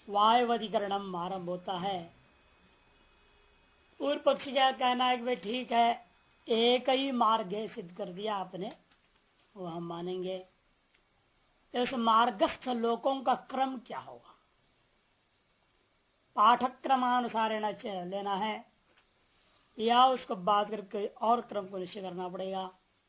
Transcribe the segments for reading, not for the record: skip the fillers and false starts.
वायवधिकरणम आरंभ होता है। पूर्व पक्षी का कहना है कि भाई ठीक है, एक ही मार्ग है, सिद्ध कर दिया आपने, वो हम मानेंगे। उस मार्गस्थ लोकों का क्रम क्या होगा, पाठक्रमानुसार लेना है या उसको बात करके और क्रम को निश्चय करना पड़ेगा।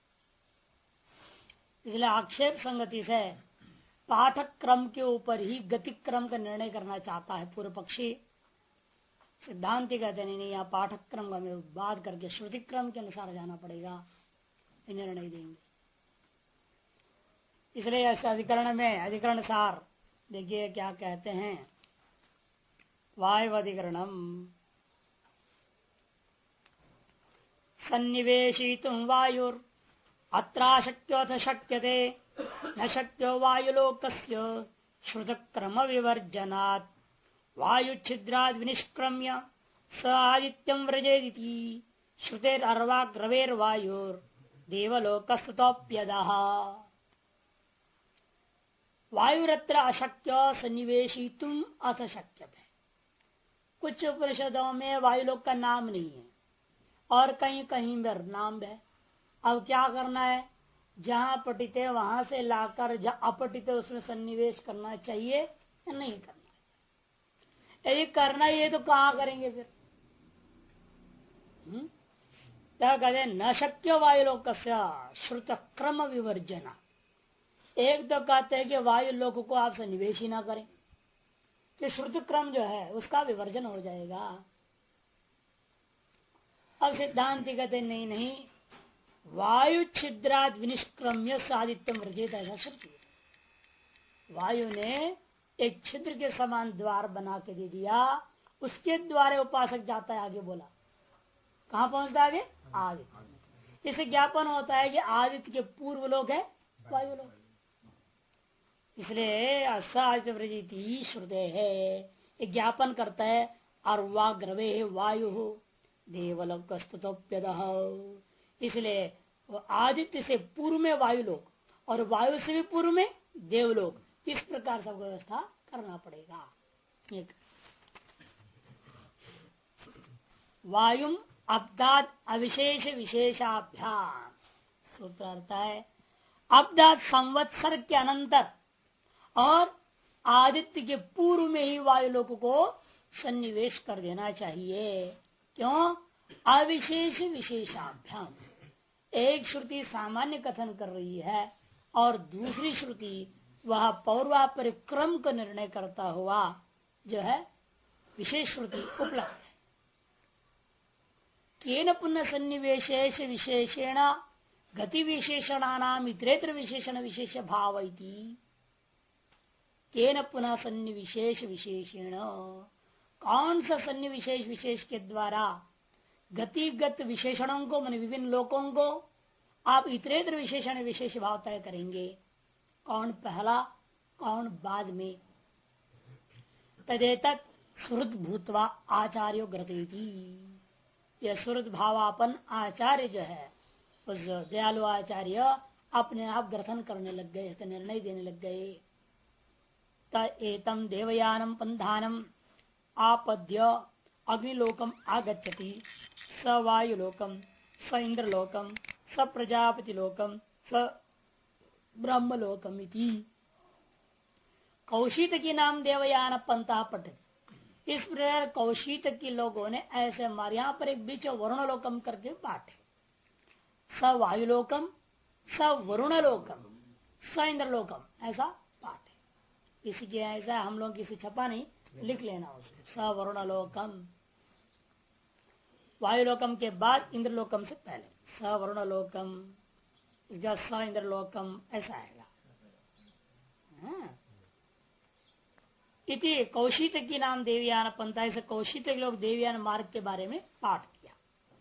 इसलिए आक्षेप संगति से पाठक क्रम के ऊपर ही गति क्रम का निर्णय करना चाहता है पूर्व पक्षी। सिद्धांति कहते नहीं, यहाँ पाठक क्रम का हमें बात करके श्रुति क्रम के अनुसार जाना पड़ेगा, निर्णय देंगे। इसलिए ऐसे अधिकरण में अधिकरण सार देखिए क्या कहते हैं। वायवधिकरणम सन्निवेशितुं वायुर अत्राशक्योऽथ शक्यते न शक्यो वायुलोकस्य श्रुतक्रम विवर्जनात् वायुच्छिद्राद् विनिष्क्रम्य स आदित्यं व्रजेदिति श्रुतेरर्वाग्रवेर्वायुर् देवलोकस्ततोऽप्यदः। वायुरत्र अशक्य सन्निवेशितुम अथ शक्यते। कुछ उपनिषदों में वायुलोक का नाम नहीं है और कहीं कहीं में नाम है। अब क्या करना है, जहां पठित है वहां से लाकर जहां अपठित है उसमें सन्निवेश करना चाहिए या नहीं करना चाहिए। यदि करना ही है तो कहां करेंगे फिर? क्या कहते न शक्य वायुलोक श्रुत क्रम विवर्जना। एक तो कहते हैं कि वायु लोक को आप सन्निवेश ही ना करें कि श्रुत क्रम जो है उसका विवर्जन हो जाएगा। अब सिद्धांति कहते नहीं नहीं, वायु छिद्राद विनिष्क्रम्य सादित्यम व्रजेत, ऐसा श्रुति। वायु ने एक छिद्र के समान द्वार बना के दे दिया, उसके द्वारे उपासक जाता है आगे। बोला कहां पहुंचता है आगे? आदित्य। इसे ज्ञापन होता है कि आदित्य के पूर्व लोक है वायु लोक। इसलिए असादित्य व्रजेति श्रुते है ज्ञापन करता है। अर्वाग्रवे वायु देवलोक स्तुतोप्यदः। इसलिए आदित्य से पूर्व में वायु लोक और वायु से भी पूर्व में देवलोक, इस प्रकार सब व्यवस्था करना पड़ेगा। एक वायुम अब्दात अविशेष विशेषाभ्याम सूत्र अर्थ है। अब्दात संवत्सर के अनंतर और आदित्य के पूर्व में ही वायु लोक को सन्निवेश कर देना चाहिए। क्यों? अविशेष विशेषाभ्याम। एक श्रुति सामान्य कथन कर रही है और दूसरी श्रुति वह पौर्वापर क्रम का निर्णय करता हुआ जो है विशेष श्रुति उपलब्ध है। केन पुनः सन्निवेशेष विशेषेण गति विशेषणानाम इतरेतर विशेषण विशेष भाव इति। केन पुनः सन्निविशेष विशेषेण, कौन सा सन्निविशेष विशेष के द्वारा गतिगत विशेषणों को मान विभिन्न लोकों को आप इतरेतर विशेषण विशेष भाव तय करेंगे? कौन पहला कौन बाद में? तदेतत् श्रुत भूतवा आचार्यो ग्रथयति। यह श्रुत भावापन आचार्य जो है उस दयालु आचार्य अपने आप ग्रथन करने लग गए, इसका निर्णय देने लग गए। एतम देवयानम पंधानम आपद्य अग्निलोकम आगच्छति स वायुलोकम स इंद्रलोकम स प्रजापति लोकम स ब्रह्मलोकम इति। कौशिक की नाम देवयान पंथा पठित। इस प्रकार कौशिक की लोगों ने ऐसे मार यहां पर एक बीच वरुणलोकम करके पाठे। स वायुलोकम स वरुणलोकम स इंद्रलोकम ऐसा पाठे। किसी के ऐसा हम लोग किसी छपा नहीं, लिख लेना उसको। स वरुणलोकम, वायुलोकम के बाद इंद्रलोकम से पहले स वरुणलोकम, इसका स इंद्रलोकम ऐसा आएगा। इति कौशिक की नाम देवयान पंथा। से कौशिक लोग देवयान मार्ग के बारे में पाठ किया।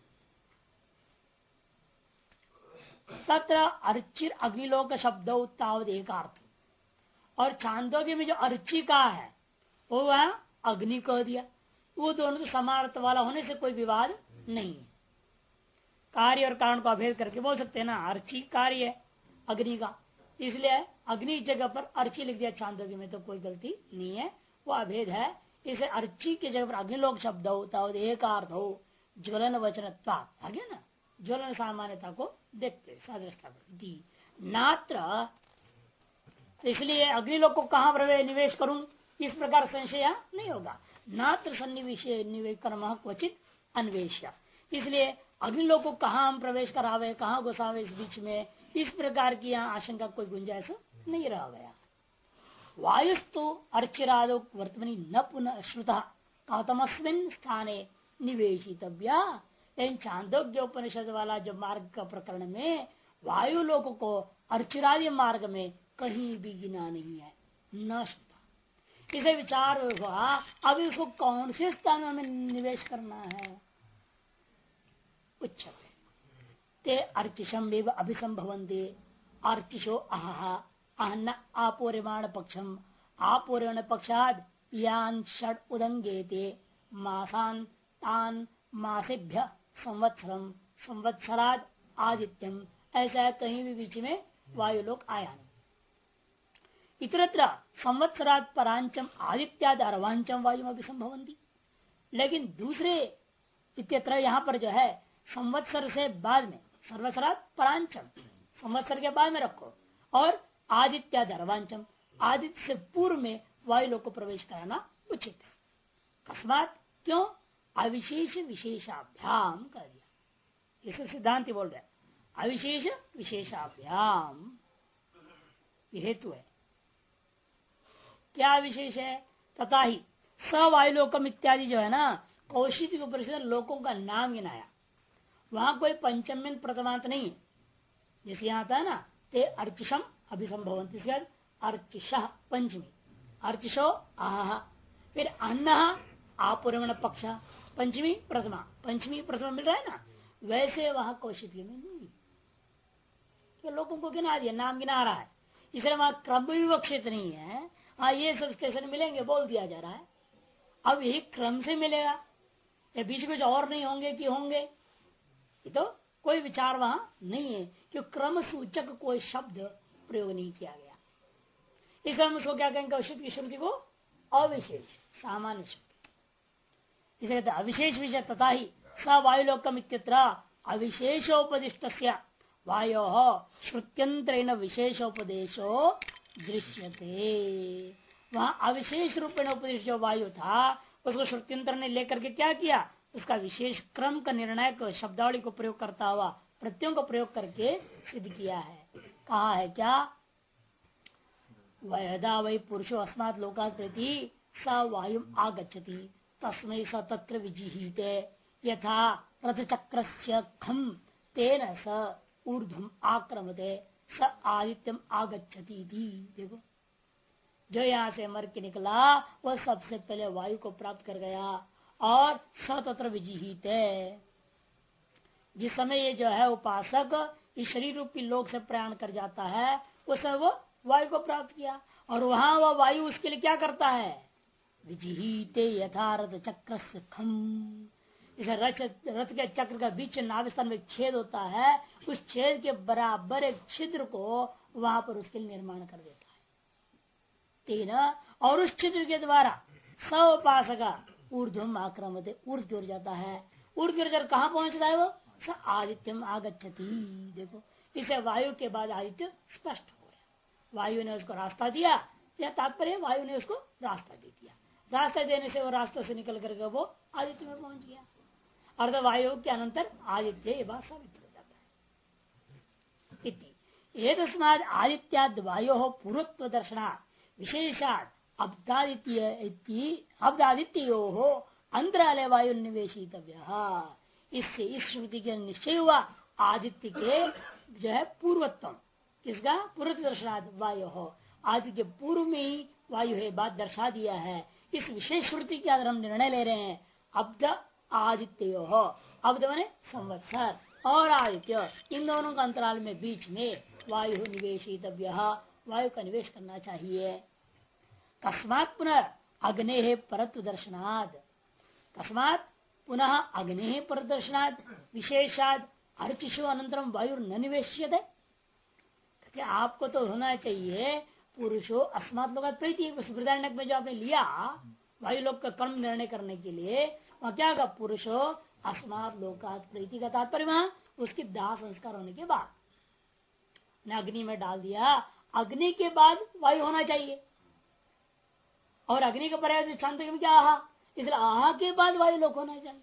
तत्र अर्चिर अग्निलोक शब्द तावद एकार्थ। और छांदोग्य में जो अर्ची का है वो वह अग्नि कह दिया। वो दोनों तो समार्थ वाला होने से कोई विवाद नहीं है। कार्य और कारण को अभेद करके बोल सकते हैं ना, अर्ची कार्य है अग्नि का, इसलिए अग्नि जगह पर अर्ची लिख दिया छांदोग्य में, तो कोई गलती नहीं है। वो अभेद है। इसे अर्ची के जगह पर अग्निलोक शब्द होता हो एक अर्थ हो ज्वलन वचनत्वा आगे ना ज्वलन सामान्यता को देखते सादृशता नात्र। तो इसलिए अग्निलोक को कहाँ प्रवेश निवेश करूं इस प्रकार संशय नहीं होगा। नात्र सन्निवेश निवेश कर्म क्वचित अन्वेष्य। इसलिए अग्निलोक को कहाँ हम प्रवेश करावे कहाँ घुसावे इस बीच में इस प्रकार की यहाँ आशंका कोई गुंजाइश नहीं रह गया। वायुस्तु अर्चिरादो वर्तमनी न पुनः श्रुता कौतमस्मिन स्थाने निवेशितव्या। लेकिन चांदोग्य उपनिषद वाला जो मार्ग का प्रकरण में वायु लोक को अर्चिरादि मार्ग में कहीं भी गिना नहीं है न श्रुता। इसे विचार हुआ अब इसको कौन से स्थान में हमें निवेश करना है। उच्चते ते अर्चिषम अभिसंभवन्ते अर्चिषो आहा आहन आपूर्यमाण पक्षम आपूर्यमाण पक्षाद यान षड उदंगेते मासान तान मासेभ्य संवत्सरम संवत्सराद आदित्यम। ऐसा कहीं भी बीच में वायुलोक आया नहीं। इतरत्र संवत्सराद परांचम आदित्याद अर्वांचम वायु अभिसंभवन्ति। लेकिन दूसरे इत्यत्र यहाँ पर जो है संवत्सर से बाद में सर्वसरात परांचम संवत्सर के बाद में रखो और आदित्य धर्वांचम आदित्य से पूर्व में वायु लोक को प्रवेश कराना उचित है। अकस्मात क्यों अविशेष विशेषाभ्याम कर दिया। इसे सिद्धांत बोल रहे अविशेष विशेषाभ्याम हेतु है। क्या विशेष है तथा ही सवायुलोकम इत्यादि जो है ना कौशिक उपनिषद लोकों का नाम गिनाया। वहां कोई पंचम प्रथमांत नहीं है जैसे यहाँ था ना ते अर्चिषम अभिसंभवंती अर्चिष पंचमी अर्चिषो आह फिर अन्न आपूर्वण पक्ष पंचमी प्रथमा मिल रहा है ना। वैसे वहां कौशिक में नहीं तो लोगों को गिना दिया नाम गिना रहा है। इसलिए वहां क्रम विवक्षित नहीं है। हाँ ये सब स्टेशन मिलेंगे बोल दिया जा रहा है। अब यही क्रम से मिलेगा या बीच कुछ और नहीं होंगे कि होंगे ये तो कोई विचार वहां नहीं है क्योंकि क्रम सूचक कोई शब्द प्रयोग नहीं किया गया। इस क्रम उसको क्या कहेंगे कौशिक की श्रुति को अविशेष सामान्य श्रुति इसे कहते अविशेष विषय तथा ही स वायुलोकम इत्यत्र अविशेषोपदिष्ट वायो श्रुत्यंतरेण विशेषोपदेशो दृश्यते। वहां अविशेष रूप में उपदेश जो वायु था उसको श्रुत्यंतर ने लेकर के क्या किया उसका विशेष क्रम का निर्णायक शब्दावली को प्रयोग करता हुआ प्रत्ययों को प्रयोग करके सिद्ध किया है। कहा है क्या वयदा वै पुरुषो अस्मात् लोकात् प्रति स वायु आगच्छति तस्मै स तत्र विजिहीते यथा रथचक्रस्य खम तेन स ऊर्ध्वम आक्रमते स आदित्यम आगच्छति। देखो जो यहाँ से मर के निकला वह सबसे पहले वायु को प्राप्त कर गया और सतत्र विजिहित है। जिस समय ये जो है उपासक इस शरीर रूपी लोक से प्रयाण कर जाता है उस समय वो वायु को प्राप्त किया और वहां वह वायु उसके लिए क्या करता है विजिहिते यथारथ चक्र से खम। इसे रथ के चक्र का बीच नाभिस्थान में छेद होता है उस छेद के बराबर एक छिद्र को वहां पर उसके लिए निर्माण कर देता है। तीन और उस छिद्र के द्वारा सउपासका ऊर्ध्वम आक्रमते ऊर्ध की ओर जाता है। ऊर्ध की ओर कहाँ पहुंचता है वो स आदित्यम आगच्छति। देखो इसे वायु के बाद आदित्य स्पष्ट हो गया। वायु ने उसको रास्ता दिया या तात्पर्य वायु ने उसको रास्ता दे दिया। रास्ता देने से वो रास्ते से निकल करके वो आदित्य में पहुंच गया। अर्ध वायु के अनंतर आदित्य ये बात साबित हो जाता है। ये तस्माद आदित्याद वायो पूर्वत्व दर्शनात् विशेषात् अब्दादित्यो हो अंतरालय वायु निवेशितव्य। इससे इस श्रुति के निश्चय हुआ आदित्य के जो है पूर्वत्व किसका पूर्व दर्शनात् वायु हो आदित्य के पूर्व में ही वायु है बात दर्शा दिया है। इस विशेष श्रुति के आधार हम निर्णय ले रहे हैं अब्द आदित्य हो अब्द माने संवत्सर और आदित्य इन दोनों का अंतराल में बीच में वायु निवेशितव्य वायु का निवेश करना चाहिए। कस्मात् पुनः अग्ने परत्व दर्शनाद कस्मात् पुनः अग्ने पर दर्शनाद विशेषाद अर्चिषु अनंतरम वायु न निवेश्यते। आपको तो होना चाहिए पुरुषो अस्मात् लोकात् प्रीति, उस बृहदारण्यक में जो आपने लिया वायु लोक का कर्म निर्णय करने के लिए, वहां क्या होगा? पुरुषो अस्मात् लोकात् प्रीति का तात्पर्य वहां उसके दाह संस्कार होने के बाद ने अग्नि में डाल दिया, अग्नि के बाद वायु होना चाहिए, और अग्नि का पर्याय छांदोग्य में क्या आहा, इसलिए आहा के बाद वायु लोक होना चाहिए।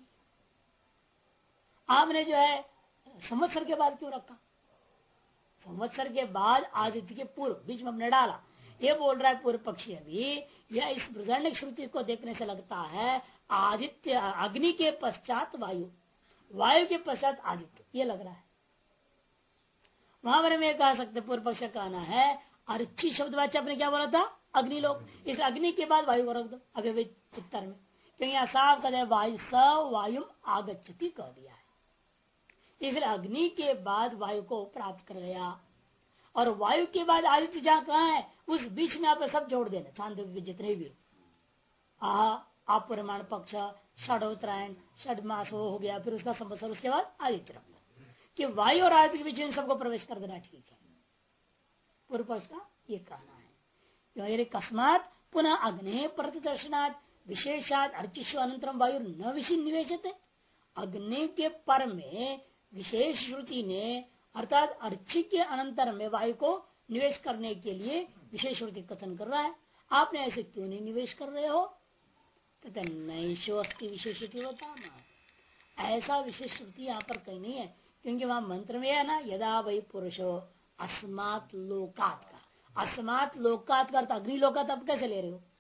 आपने जो है संवत्सर के बाद क्यों रखा? संवत्सर के बाद आदित्य के पूर्व, बीच में हमने डाला। ये बोल रहा है पूर्व पक्षी अभी, यह इस बृहदारण्यक श्रुति को देखने से लगता है आदित्य अग्नि के पश्चात वायु, वायु के पश्चात आदित्य, ये लग रहा है। वहां पर मैं कह सकते पूर्व पक्ष कहना है अर्ची शब्द वाच्य आपने क्या बोला था? अग्निलोक, इस अग्नि के बाद वायु को रख दो अभी उत्तर में, क्योंकि यहाँ साफ कहते वायु स वायु आगच्छति कह दिया है, इसलिए अग्नि के बाद वायु को प्राप्त कर गया, और वायु के बाद आदित्य जहाँ कहा है उस बीच में आप सब जोड़ देना, छांदोग्य जितने भी अपरिमाण पक्ष, षडोत्तरायण, षड मास हो गया, फिर उसका संवत्सर, उसके बाद आदित्य रखना, कि वायु और आदित्य के बीच में सबको प्रवेश कर देना ठीक है। पूर्व पक्ष का ये कहना है। कस्मात पुनः अग्नि प्रतिदर्शनात् विशेषात अर्चिषु अनंतरम वायु न विषय निवेशते, अग्नि के पर में विशेष श्रुति ने अर्थात अर्ची के अनंतर में वायु को निवेश करने के लिए विशेष श्रुति कथन कर रहा है। आपने ऐसे क्यों नहीं निवेश कर रहे हो? कहते नैशो अस्ति विशेष होता, ऐसा विशेष श्रुति यहाँ पर कहीं नहीं है, क्योंकि वहां मंत्र में है ना, यदा वही पुरुषो अस्मात् लोकात् का, अस्मात् लोकात् का अर्थ अग्नि लोकात् अब कैसे ले रहे हो?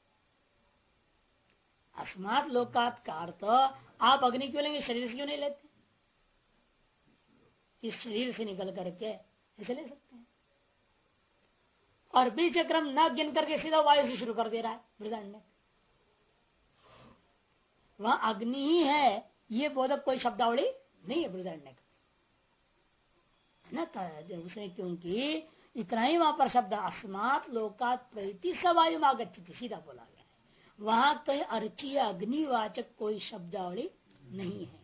अस्मात् लोकात् का अर्थ आप अग्नि क्यों लेंगे, शरीर से क्यों नहीं लेते? इस शरीर से निकल करके ऐसे ले सकते हैं। और बीच क्रम न गिन करके सीधा वायु से शुरू कर दे रहा है बृहदारण्यक। वहां अग्नि ही है, ये बोधक कोई शब्दावली नहीं है बृहदारण्यक ना, उसने क्योंकि इतना ही वहां पर शब्द अस्मात् लोकात् प्रति सवायु आगच्छति सीधा बोला गया है, वहां कहीं अर्ची अग्निवाचक कोई शब्दावली नहीं है।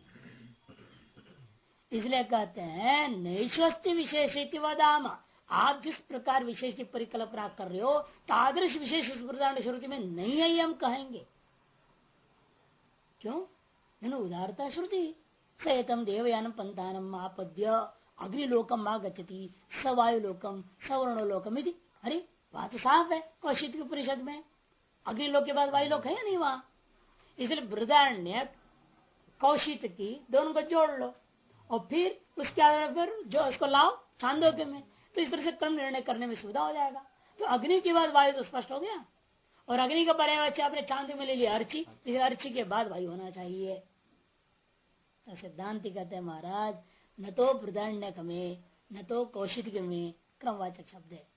इसलिए कहते हैं नैश्वस्ति विशेष वदाम, आप जिस प्रकार विशेष की परिकल्पना कर रहे हो तादृश विशेष श्रुति में नहीं है, ये हम कहेंगे। क्यों? उदारता श्रुति सतम देवयानम पंथानम आपद्य अग्निलोकम आगच्छति सवायुलोकम सवर्णलोकम यदि, अरे बात तो साफ है, कौशिक के परिषद में अग्निलोक के बाद वायुलोक है या नहीं वहां? इसलिए बृहदारण्यक कौशिक की दोनों को जोड़ लो और फिर उसके आधार पर जो उसको लाओ छांदोग्य में, तो इस तरह से क्रम निर्णय करने में सुविधा हो जाएगा। तो अग्नि के बाद वायु तो स्पष्ट हो गया, और अग्नि का पर्याय आपने चांद में ले लिया अर्ची, इसलिए अर्ची के बाद वायु होना चाहिए। तो सिद्धांति कहते हैं महाराज न तो बृहदारण्यक में न तो कौशिक में क्रमवाचक शब्द है।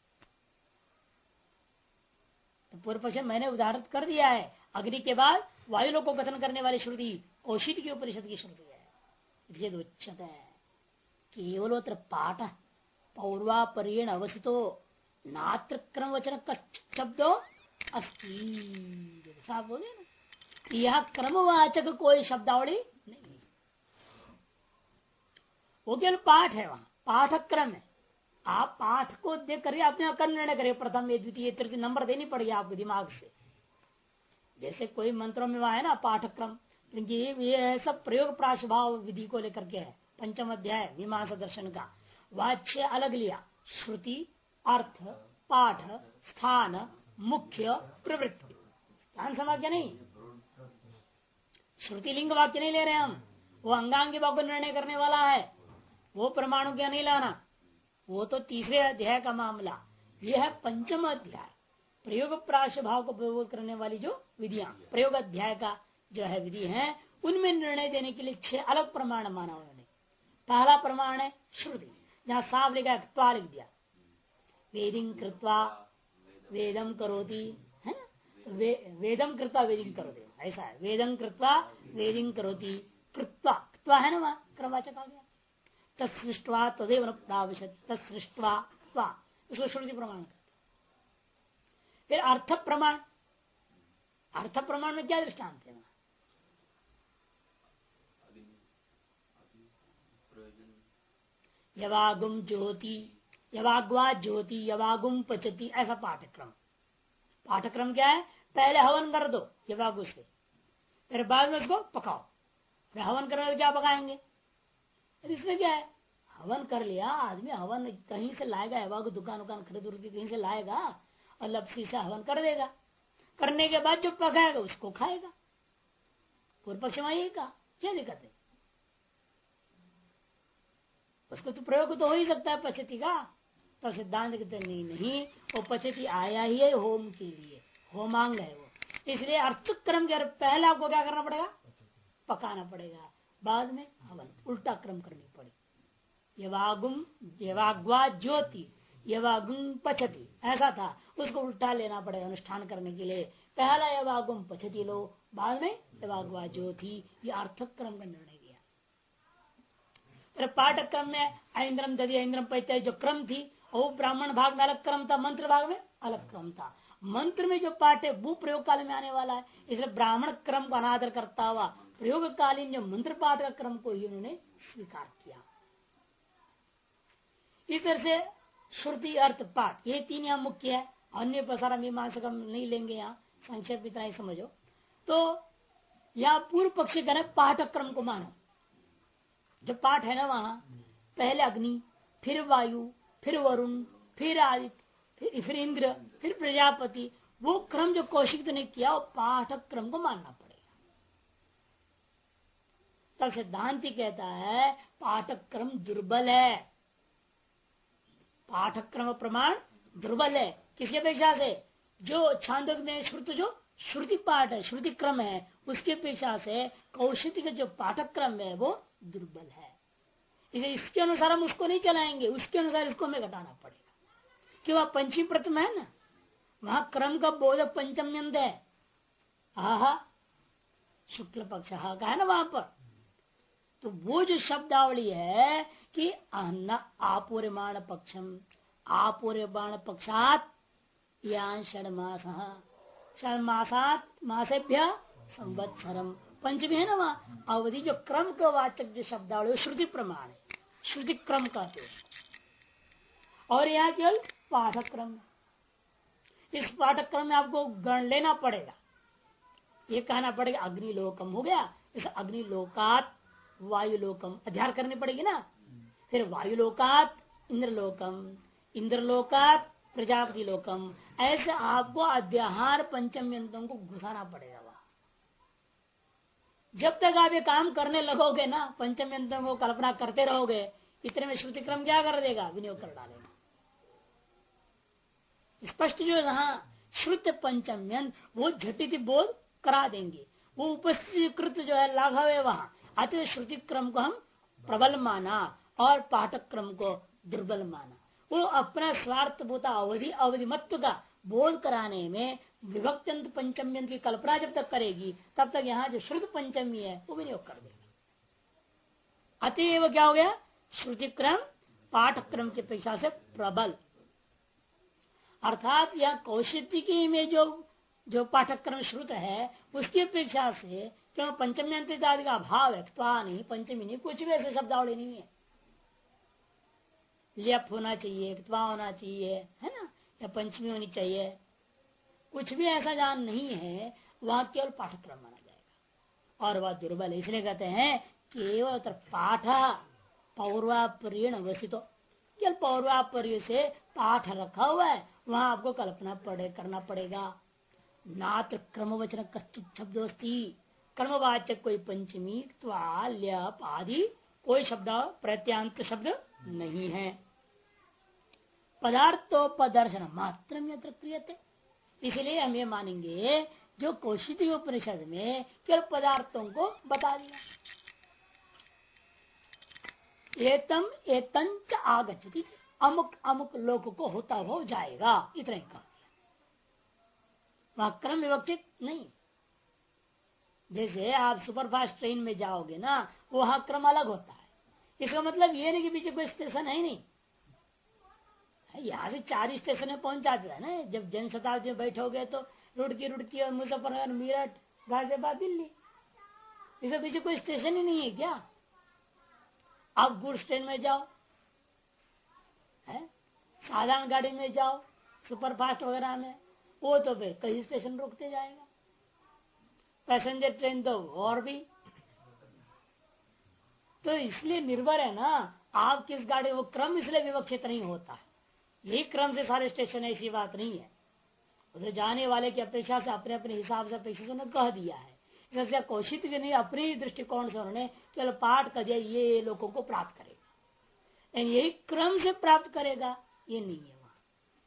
तो पूर्व पक्ष मैंने उदाहरण कर दिया है, अग्नि के बाद वायु लोक को कथन करने वाली श्रुति कौशिक की उपनिषद की श्रुति है। उच्चते केवलोत्र पाठ पौर्वापर्येण अवसितो नात्र क्रम वचन शब्दो अस्ति, साफ बोले ना, यह क्रमवाचक कोई शब्दावली नहीं, वो केवल पाठ है, वहां पाठक्रम है। आप पाठ को देख कर अपने कर्म निर्णय करिए, प्रथम द्वितीय तृतीय नंबर देनी पड़ेगी आपको दिमाग से। जैसे कोई मंत्रों में वहां है ना पाठक्रम, क्योंकि ये सब प्रयोग प्राशभाव विधि को लेकर के है। पंचम अध्याय मीमांसा दर्शन का वाच्य अलग लिया, श्रुति अर्थ पाठ स्थान मुख्य प्रवृत्ति, ध्यान वाक्य नहीं, श्रुति लिंग वाक्य नहीं ले रहे हम, वो अंगांगी भाव को निर्णय करने वाला है, वो परमाणु क्या नहीं लाना, वो तो तीसरे अध्याय का मामला। यह है पंचम अध्याय, प्रयोग प्राशभाव को प्रयोग करने वाली जो विधियां प्रयोग अध्याय का जो है विधि है, उनमें निर्णय देने के लिए 6 अलग प्रमाण माना उन्होंने। पहला प्रमाण है श्रुति, जहां साफ लिखा है लिख दिया, वेदिंग कृत्वा वेदम करोति, है ना, तो वेदम कृत्वा वेदिंग करोति, ऐसा है, वेदम कृत्वा वेदिंग करोति, कृत्वा है ना, वहां क्रमवाचक आ गया, तत्सृष्ट्वा तदेव प्राविशत्, तत्सृष्ट्वा उसको श्रुति प्रमाण करते। फिर अर्थ प्रमाण, अर्थ प्रमाण में क्या दृष्टांत है? यवागुम ज्योति यवाग्वा ज्योति यवागुम पचती, ऐसा पाठक्रम। पाठक्रम क्या है? पहले हवन कर दो यवागु से, फिर बाद में उसको पकाओ। फिर हवन करने क्या पकाएंगे? इसमें क्या है? हवन कर लिया आदमी, हवन कहीं से लाएगा, यवागु दुकान खरीद के कहीं से लाएगा और लपसी से हवन कर देगा। करने के बाद जो पकाएगा उसको खाएगा। पूर्व पक्ष में यही कहा, क्या दिक्कत है? उसको तो प्रयोग तो हो ही सकता है पचती का। तो सिद्धांत कहते नहीं, वो पचती आया ही है होम के लिए, होमांग है वो। इसलिए अर्थ क्रम के पहले आपको क्या करना पड़ेगा? पकाना पड़ेगा, बाद में हवन, उल्टा क्रम करनी पड़ेगी। यवाग्वा ज्योति यवागुम पचती, ऐसा था, उसको उल्टा लेना पड़ेगा अनुष्ठान करने के लिए। पहला यवागुम पचती लो, बाद में यवाग्वा ज्योति, ये अर्थक्रम का निर्णय किया। फिर पाठक्रम में ऐन्द्रम दधि ऐन्द्रम पैत्य जो क्रम थी, वो ब्राह्मण भाग में अलग क्रम था, मंत्र भाग में अलग क्रम था। मंत्र में जो पाठ है वो प्रयोग काल में आने वाला है, इसलिए ब्राह्मण क्रम को अनादर करता हुआ प्रयोग कालीन जो मंत्र पाठ का क्रम को ही उन्होंने स्वीकार किया। इस तरह से श्रुति अर्थ पाठ ये तीन यहाँ मुख्य है। अन्य प्रसार मीमांसा हम नहीं लेंगे, यहाँ संक्षेप इतना ही समझो। तो यहाँ पूर्व पक्षी कहना पाठक्रम को मानो। जो पाठ है ना वहां पहले अग्नि, फिर वायु, फिर वरुण, फिर आदित्य, फिर इंद्र, फिर प्रजापति, वो क्रम जो कौशिक ने किया वो पाठक्रम को मानना पड़ेगा। तब सिद्धांति कहता है पाठक्रम दुर्बल है, पाठक्रम प्रमाण दुर्बल है। किसकी अपेक्षा से? जो छांदोग्य में श्रुति जो श्रुति पाठ है, श्रुति क्रम है, उसके अपेक्षा से कौशिक का जो पाठक्रम है वो दुर्बल है। इसलिए इसके अनुसार हम उसको नहीं चलाएंगे, उसके अनुसार इसको हमें घटाना पड़ेगा। कि वह पंचमी प्रथम है ना, वहां क्रम का बोधक पंचम्यंत है। आहा शुक्ल पक्ष का है ना वहां पर। तो वो जो शब्दावली है कि आपूर्यमाण पक्षम, आपूर्यमाण पक्षात यान षण्मास, षण्मासात मासेभ्य संवत्सरम, पंचमी है ना वहां अवधि। जो क्रम का वाचक जो शब्दावली श्रुति प्रमाण है, श्रुति क्रम का है। और यहाँ केवल पाठक्रम, इस पाठक्रम में आपको गण लेना पड़ेगा। ये कहना पड़ेगा अग्निलोकम हो गया, इस अग्निलोकात वायुलोकम अध्यार करनी पड़ेगी ना। फिर वायुलोकात इंद्रलोकम, इंद्रलोकात प्रजापति लोकम, ऐसे आपको अध्याहार पंचम्यंतों को घुसाना पड़ेगा वहां। जब तक आप ये काम करने लगोगे ना, पंचम्यंतों को कल्पना करते रहोगे, इतने में श्रुति क्रम क्या कर देगा? विनियोग कर डालेगा। स्पष्ट जो यहाँ श्रुत पंचम्यंत वो झटिति बोध करा देंगे। वो उपस्थित जो है लाघव है वहां, अतः श्रुति क्रम को हम प्रबल माना और पाठक क्रम को दुर्बल माना। वो अपना स्वार्थ भूता अवधि अवधिमत्व का बोध कराने में विभक्त्यंत पंचम्यंत की कल्पना जब तक करेगी, तब तक यहाँ जो श्रुत पंचमी है वो विनियोग कर देगा। अतएव क्या हो गया? श्रुति क्रम पाठक्रम की अपेक्षा से प्रबल। अर्थात यह कौशिकी में जो पाठक्रम श्रुत है उसकी अपेक्षा से क्यों पंचमी अंत आदि का अभाव है। त्वा नहीं, पंचमी नहीं, कुछ भी ऐसे शब्दावली नहीं है। ल्यप होना चाहिए, त्वा होना चाहिए, है ना, या पंचमी होनी चाहिए, कुछ भी ऐसा जहां नहीं है वहां केवल पाठक्रम माना जाएगा और वह दुर्बल है। इसलिए कहते हैं केवल पाठ पौर्वापर्यण वसितो, केवल पौर्वापर्य से पाठ रखा हुआ है, वहां आपको कल्पना करना पड़ेगा। नात्र क्रमवचन कश्चित शब्दोस्ती, कर्मवाचक कोई पंचमी त्वा ल्यप आदि कोई शब्द प्रत्यांत शब्द नहीं है। पदार्थोपदर्शन मात्र यत्र क्रियते, इसलिए हम ये मानेंगे जो कौशिकी उपनिषद में केवल पदार्थों को बता दिया। एतम एतंच आगच्छति, अमुक अमुक लोक को होता हो जाएगा, इतना ही कहा दिया। वहां क्रम विवक्षित नहीं। जैसे आप सुपरफास्ट ट्रेन में जाओगे ना, वहां क्रम अलग होता है। इसका मतलब ये नहीं कि पीछे कोई स्टेशन है नहीं, यहाँ से 4 स्टेशन में पहुंच जाते हैं ना। जब जनशताब्दी में बैठोगे तो रुड़की और मुजफ्फरनगर, मेरठ, गाजियाबाद, दिल्ली, इसके पीछे कोई स्टेशन ही नहीं है क्या? आप गुड्स ट्रेन में जाओ है, साधारण गाड़ी में जाओ, सुपर फास्ट वगैरह में, वो तो फिर कई स्टेशन रुकते जाएगा। पैसेंजर ट्रेन तो और भी। तो इसलिए निर्भर है ना आप किस गाड़ी, वो क्रम इसलिए विवक्षित नहीं होता है। यही क्रम से सारे स्टेशन, ऐसी बात नहीं है। उधर जाने वाले की अपेक्षा से अपने अपने हिसाब से अपेक्षा से उन्होंने कह दिया है। इसलिए कोशिश भी नहीं, अपने दृष्टिकोण से उन्होंने चलो पाठ कर दिया, ये लोगों को प्राप्त करेगा, यही क्रम से प्राप्त करेगा, ये नहीं है वहां।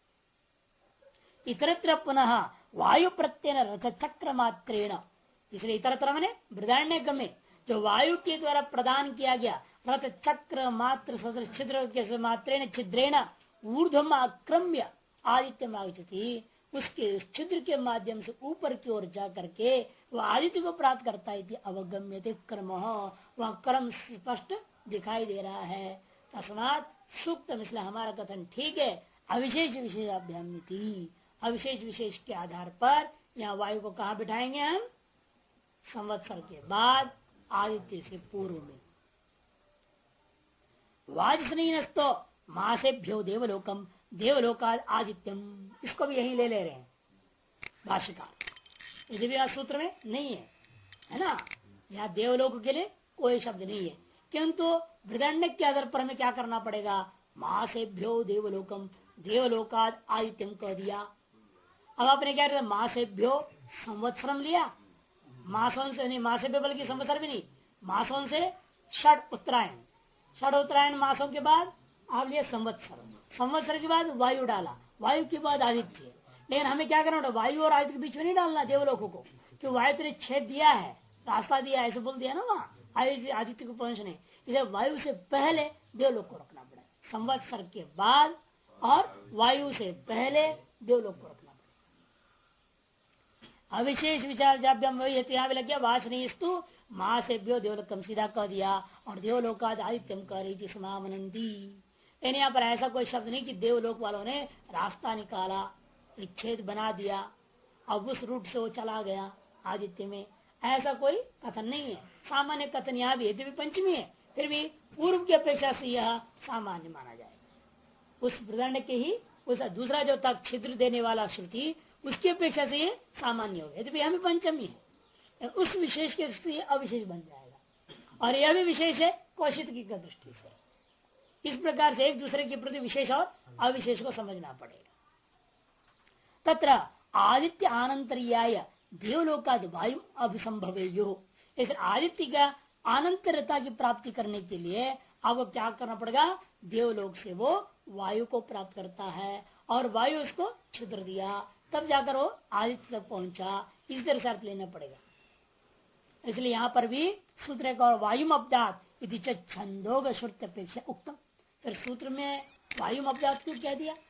इतरत्र पुनः वायु प्रत्यय रथ चक्र मात्रेण, इसलिए इतरत्र मैंने बृहदारण्यक में जो वायु के द्वारा प्रदान किया गया रथ चक्र मात्र सदृश छिद्र के मात्रेण छिद्रेण ऊर्ध्वम आक्रम्य आदित्य आगच्छति, उसके छिद्र के माध्यम से ऊपर की ओर जा करके वह आदित्य को प्राप्त करता है। अवगम्यते क्रम, वह क्रम स्पष्ट दिखाई दे रहा है। तस्मात सूक्त, इसलिए हमारा कथन ठीक है। अविशेष विशेषाभ्याम, अविशेष विशेष के आधार पर यहाँ वायु को कहाँ बिठाएंगे हम? संवत्सर के बाद, आदित्य से पूर्व में। वाजस्नेस्तो मासेभ्यो देवलोकम देवलोकाद आदित्यम, इसको भी यही ले रहे हैं भाष्यकार। यदि भी सूत्र में नहीं है ना, यहाँ देवलोक के लिए कोई शब्द नहीं है, किंतु बृहदारण्यक के आधार पर हमें क्या करना पड़ेगा? मासेभ्यो देवलोकम देवलोकाद आदित्यम कह दिया। अब आपने क्या किया? मासेभ्यो संवत्सरम लिया, मासों से नहीं, मासेभ्यो बल्कि संवत्सर भी नहीं, मासों से षड उत्तरायण, षड उत्तरायण मासों के बाद आप लिए संवत्सर, संवत्सर के बाद वायु डाला, वायु के बाद आदित्य। लेकिन हमें क्या करना होगा? वायु और आदित्य के बीच में नहीं डालना देवलोकों को, क्योंकि वायु ने छेद दिया है, रास्ता दिया, ऐसे बोल दिया ना वहाँ आदित्य को पहुंचने। इसे वायु से पहले देवलोक को रखना पड़ेगा, संवत्सर के बाद और वायु से पहले देवलोक को रखना पड़ेगा। अविशेष विचार यहाँ भी लग गया वाचनीस्तु माँ से देवलोकम सीधा कह दिया, और देवलोकाद आदित्यम कह रही थी समामनंती। यानी यहाँ पर ऐसा कोई शब्द नहीं कि देवलोक वालों ने रास्ता निकाला, छेद बना दिया, अब उस रूट से वो चला गया आदित्य में, ऐसा कोई कथन नहीं है। सामान्य कथन यहाँ भी, यदि भी पंचमी है फिर भी पूर्व की अपेक्षा से यह सामान्य माना जाएगा। उस बृहदारण्य के ही उस दूसरा जो तक छिद्र देने वाला श्रुति, उसकी अपेक्षा से ये सामान्य हो गया। यदि यहाँ भी पंचमी है, उस विशेष के दृष्टि अविशेष बन जाएगा, और यह भी विशेष है कौशिक की दृष्टि से। इस प्रकार से एक दूसरे के प्रति विशेष और अविशेष को समझना पड़ेगा। तत्र आदित्य आनंतर्याय देवलोकाद वायु अभिसंभवेयो, इस आदित्य का आनंतरता की प्राप्ति करने के लिए आपको क्या करना पड़ेगा? देवलोक से वो वायु को प्राप्त करता है, और वायु उसको छिद्र दिया, तब जाकर वो आदित्य तक पहुंचा। इस तरह से अर्थ लेना पड़ेगा। इसलिए यहाँ पर भी सूत्र का वायु अपदात छंदोग श्रुत अपेक्षा उत्तम। फिर सूत्र में वायु अपदात क्यों कह दिया?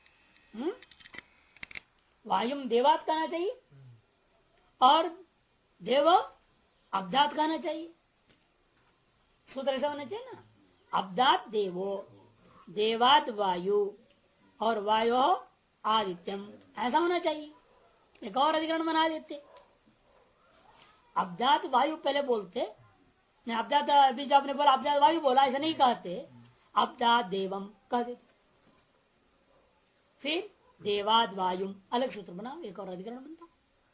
वायुम देवात कहना चाहिए और देव अब्दात कहना चाहिए। सूत्र ऐसा होना चाहिए ना, अब्दात देवो देवात वायु और वायु आदित्यम, ऐसा होना चाहिए। एक और अधिकरण बना देते, अब्दात वायु पहले बोलते, अब्दात अभी जो आपने बोला अब्दात वायु बोला, ऐसा नहीं कहते, अब्दात देवम कह देते, फिर देवाद वायुम अलग सूत्र बना, एक और अधिकरण बनता।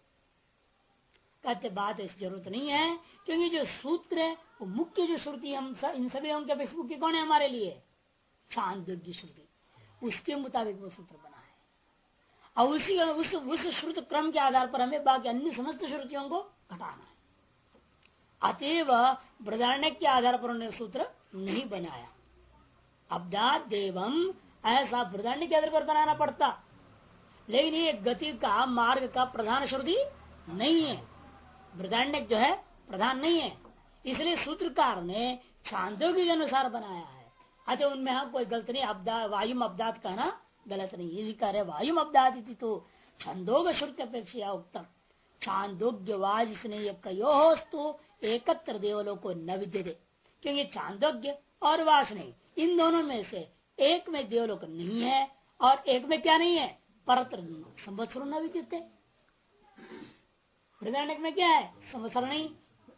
कहते बात ऐसी जरूरत नहीं है, क्योंकि जो सूत्र है वो मुख्य जो श्रुति हम इन सभी के अपेक्षा मुख्य कौन है हमारे लिए? छांदोग्य श्रुति, उसके मुताबिक वो सूत्र बना है। और उसी उस श्रुत क्रम के आधार पर हमें बाकी अन्य समस्त श्रुतियों को घटाना है। अतएव बृहदारण्य के आधार पर उन्होंने सूत्र नहीं बनाया। अब्दात देवम ऐसा बृहदारण्य के आधार पर बनाना पड़ता, लेकिन ये गति का मार्ग का प्रधान श्रुति नहीं है, बृहदारण्य जो है प्रधान नहीं है, इसलिए सूत्रकार ने छांदोग्य के अनुसार बनाया है। अतः उनमें हाँ कोई गलत नहीं, वायु अब्दात कहना गलत नहीं, इसी कार्य वायु अब्दात तो छंदोग श्रुति अपेक्षा उत्तम। छांदोग्यवाज स्नेहस्तु एकत्र देवलोको न विद्यते, क्योंकि छांदोग्य और वासने इन दोनों में से एक में देवलोक नहीं है और एक में क्या नहीं है? परत्र संवत्सर न विद्यते। बृहदारण्यक में क्या है? संवत्सर नहीं,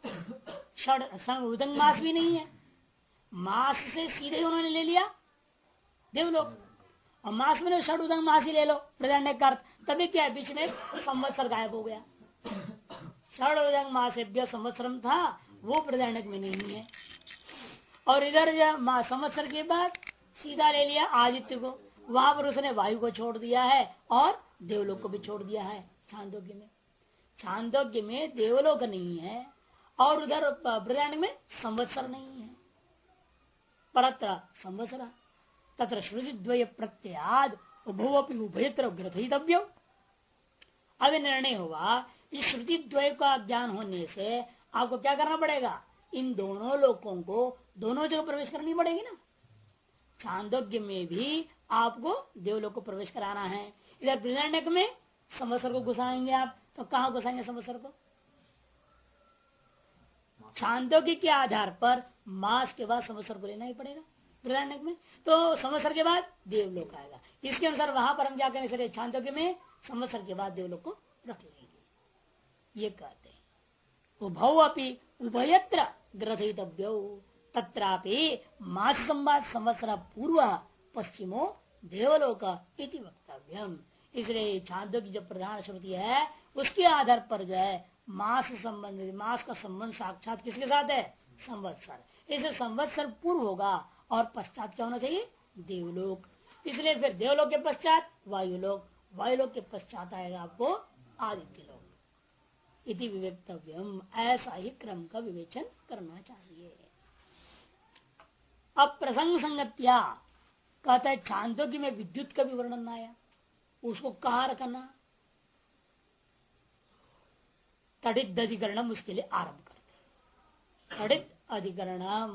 उदंग मास भी नहीं है, मास से सीधे उन्होंने ले लिया देवलोक, और मास में षडुदंग मास ही ले लो प्रधान्य का अर्थ, तभी क्या है बीच में संवत्सर गायब हो गया। षडुदंग मासेभ्य संवत्सरम था, वो प्रधान्य में नहीं है। और इधर संवत्सर के बाद सीधा ले लिया आदित्य को, वहां पर उसने वायु को छोड़ दिया है और देवलोक को भी छोड़ दिया है। छांदोग्य में, छांदोग्य में देवलोक नहीं है और उधर प्रधान्य में संवत्सर नहीं है। परत्र संवत्सर तत्र श्रुति द्वय प्रत्याद उभवपि उभयत्र ग्रथितव्य। अब निर्णय हुआ इस श्रुति द्वय का ज्ञान होने से आपको क्या करना पड़ेगा, इन दोनों लोगों को दोनों जगह प्रवेश करनी पड़ेगी ना। छांदोग्य में भी आपको देवलोक को प्रवेश कराना है, इधर बृहदारण्यक में संवत्सर को घुसाएंगे आप, तो कहाँ घुसाएंगे संवत्सर को? छांदोग्य के आधार पर मास के बाद संवत्सर को लेना ही पड़ेगा बृहदारण्यक में, तो संवत्सर के बाद देवलोक आएगा। इसके अनुसार वहां पर हम क्या करें, सर छांदोग्य में संवत्सर के बाद देवलोक को रख लेंगे। ये कहते हैं उभौ अपि उभयत्र ग्रथितव्यो तत्रापि मास संवाद संवत्सर पूर्व पश्चिमो देवलोक इति वक्तव्यम। इसलिए छांदोग्य की जो प्रधान श्रुति है उसके आधार पर जो है मास संबंधित, मास का संबंध साक्षात किसके साथ है, संवत्सर। इसे संवत्सर पूर्व होगा और पश्चात क्या होना चाहिए, देवलोक। इसलिए फिर देवलोक के पश्चात वायुलोक, वायुलोक के पश्चात आएगा आपको आदित्य लोक। इति विवेक्तव्यम, ऐसा ही क्रम का विवेचन करना चाहिए। अब प्रसंग संगत्या कहता है छांदोग्य में विद्युत का भी वर्णन आया, उसको कहा रखना, तड़ित अधिकरणम उसके लिए आरंभ करते। तड़ित अधिकरणम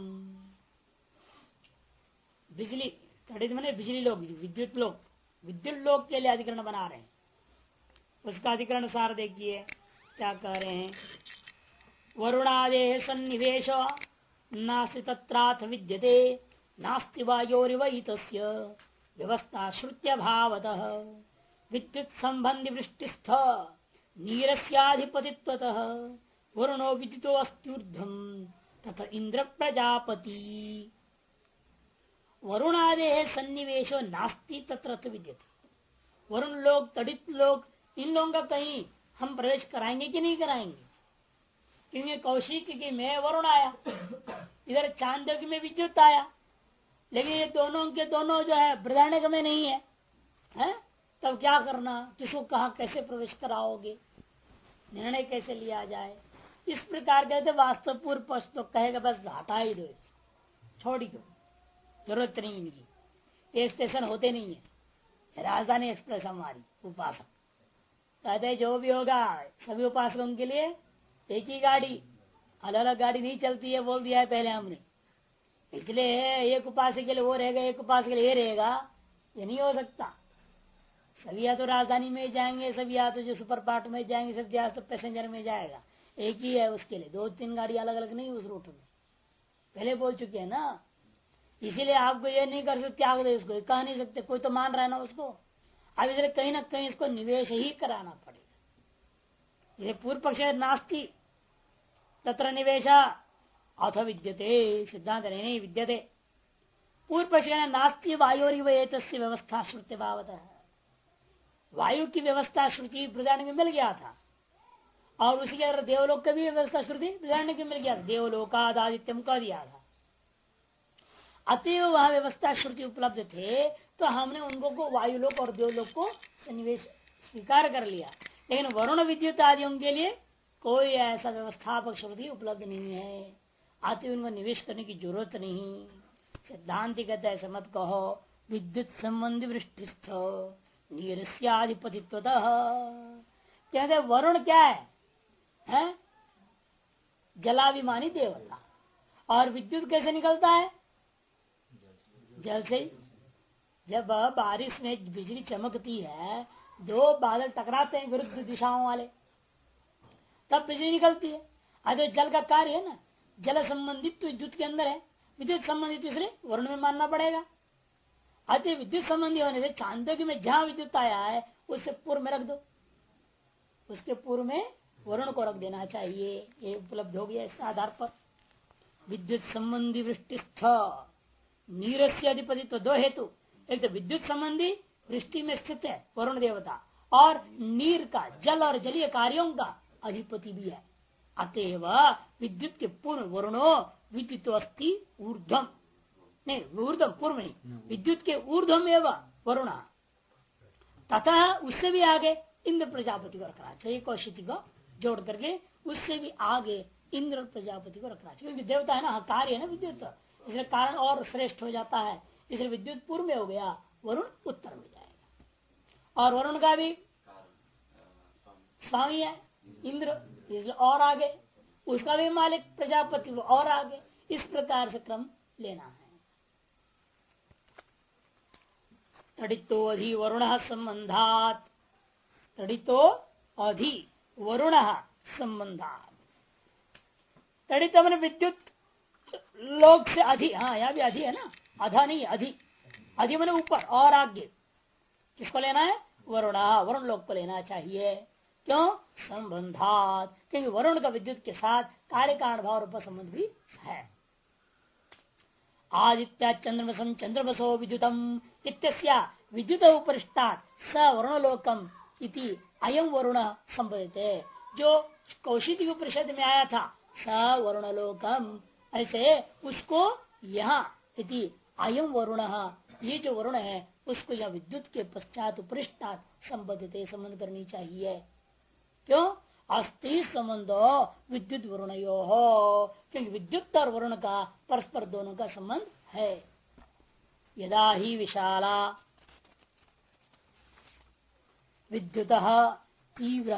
बिजली, तड़ित माने बिजली लोग, विद्युत लोग, विद्युत लोग के लिए अधिकरण बना रहे हैं। उसका अधिकरण सार देखिए क्या कह रहे हैं, वरुणादे सन्निवेश नास्ति तत्राथ विद्यते नास्ति वायोरिवैतस्य व्यवस्था श्रुत्य भावतः विद्युत संबंधी वृष्टिस्थ नीरस्याधिपतित्वतः वरुणो विद्युतो अस्त्यूर्ध्वं तथा इंद्र प्रजापति। वरुणादे सन्निवेशो नास्ति तत्र विद्यते, वरुण लोग, तड़ित लोग, इन लोगों का कहीं हम प्रवेश कराएंगे कि नहीं कराएंगे, क्योंकि कौशिक में वरुण आया, इधर चांदोग्य में विद्युत आया, लेकिन ये दोनों के दोनों जो है बृहदारण्यक में नहीं है, हैं? तब क्या करना, किसको कहा कैसे प्रवेश कराओगे, निर्णय कैसे लिया जाए। इस प्रकार कहते वास्तव पूर्व पक्ष तो कहेगा बस हटा ही दो, छोड़ ही दो, जरूरत नहीं इनकी, ये स्टेशन होते नहीं है। राजधानी एक्सप्रेस हमारी उपासक कहते जो भी होगा सभी उपासकों के लिए एक ही गाड़ी, अलग अलग गाड़ी नहीं चलती है, बोल दिया है पहले हमने। इसलिए एक उपासक के लिए वो रहेगा, एक उपासक के लिए ये रहेगा, ये नहीं हो सकता। सभी या तो राजधानी में जाएंगे, सभी या तो जो सुपर पार्ट में जाएंगे, सब या तो पैसेंजर में जाएगा, एक ही है उसके लिए, दो तीन गाड़ी अलग अलग नहीं उस रूट में, पहले बोल चुके हैं ना। इसीलिए आपको ये नहीं कर सकते, त्याग दे उसको, कह नहीं सकते, कोई तो मान रहा है ना उसको। अब इसलिए कहीं ना कहीं इसको निवेश ही कराना पड़ेगा। ये पूर्व पक्ष नास्ति तत्र निवेशा अथ विद्यते, सिद्धांत नहीं विद्यते। पूर्व पक्ष नास्ति वायोरिव एतस्य व्यवस्था श्रुति भावत है, वायु की व्यवस्था श्रुति बृहदारण्यक में मिल गया था, और उसी के अंदर देवलोक की भी व्यवस्था श्रुति बृहदारण्यक में मिल गया था, देवलोकाद आदित्यम कह दिया था। अतएव वह व्यवस्था श्रुति उपलब्ध थे, तो हमने उनको को वायुलोक और देवलोक को सन्निवेश स्वीकार कर लिया। लेकिन वरुण विद्युत आदियों के लिए कोई ऐसा व्यवस्थापक श्रुति उपलब्ध नहीं है, अतएव उनको निवेश करने की जरूरत नहीं। सिद्धांति कहते ऐसा मत कहो, विद्युत संबंधी वृष्टिस्थ नीरस्याधिपतित्व। कहते वरुण क्या है? जलाभिमानी देवता, और विद्युत कैसे निकलता है? जल से। जब बारिश में बिजली चमकती है, दो बादल टकराते हैं विरुद्ध दिशाओं वाले, तब बिजली निकलती है। अरे जल का कार्य है ना, जल संबंधित तो विद्युत के अंदर है, विद्युत संबंधित इसलिए वरुण में मानना पड़ेगा। अतः विद्युत संबंधी होने से चांदोग्य में जहां विद्युत आया है उससे पूर्व में रख दो, उसके पूर्व में वरुण को रख देना चाहिए। ये उपलब्ध हो गया। इसके आधार पर विद्युत संबंधी वृष्टिस्थ नीरस्य अधिपतित्व, दो हेतु, एक तो विद्युत संबंधी वृष्टि में स्थित है वरुण देवता, और नीर का जल और जलीय कार्यों का अधिपति भी है। अतएव विद्युत के पूर्व वरुणो विद्युत अस्थि ऊर्ध्वम, नहीं ऊर्ध्वम पूर्व नहीं, विद्युत के ऊर्ध्वम एवं वरुण, तथा उससे भी आगे इंद्र प्रजापति को रखना चाहिए। कौशिकी को जोड़ करके उससे भी आगे इंद्र प्रजापति को रखना चाहिए, क्योंकि देवता है ना, कार्य है ना विद्युत, इसलिए कारण और श्रेष्ठ हो जाता है। इसलिए विद्युत पूर्व में हो गया, वरुण उत्तर में जाएगा। और वरुण का भी स्वामी है इंद्र, इसलिए और आगे उसका भी मालिक प्रजापति और आगे, इस प्रकार से क्रम लेना है। तड़ितो अधि वरुण संबंधात, तड़ितो अधि वरुण संबंधात, तड़ित मैंने विद्युत लोक से अधि, हाँ यहाँ भी अधि है ना, अधा नहीं अधि, अधि मैंने ऊपर और आगे किसको लेना है, वरुणा, वरुण लोक को लेना चाहिए। क्यों, संबंधात, क्योंकि वरुण का विद्युत के साथ कार्य कारण भाव रूप संबंध भी है। आदित्य चंद्रमसम चंद्रमसो विद्युतम इत्यस्य विद्युत उपरिष्टात् स वरुणलोकम इति अयम वरुण संबंधित, जो कौशिकी उपनिषद में आया था स वरुणलोकम, ऐसे उसको यहाँ इति अयम वरुण, ये जो वरुण है उसको यह विद्युत के पश्चात उपरिष्टात् संबंधित संबंध करनी चाहिए। क्यों, अस्थि संबंधो विद्युत वरुणयो हो, क्योंकि विद्युत और वरुण का परस्पर दोनों का संबंध है। यदा ही विशाला विद्युत तीव्र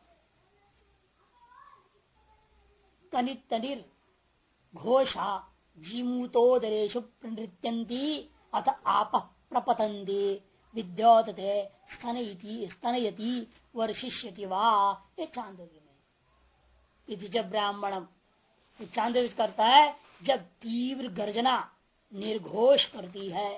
तनिर घोषा जीमूतोदरेशु नृत्यन्ति अथ आप प्रपतन्ति विद्योतते स्तनयति वर्षिष्यति वा, ये छांदोग्य में इति जब ब्राह्मणम, छांदोग्य करता है जब तीव्र गर्जना निर्घोष करती है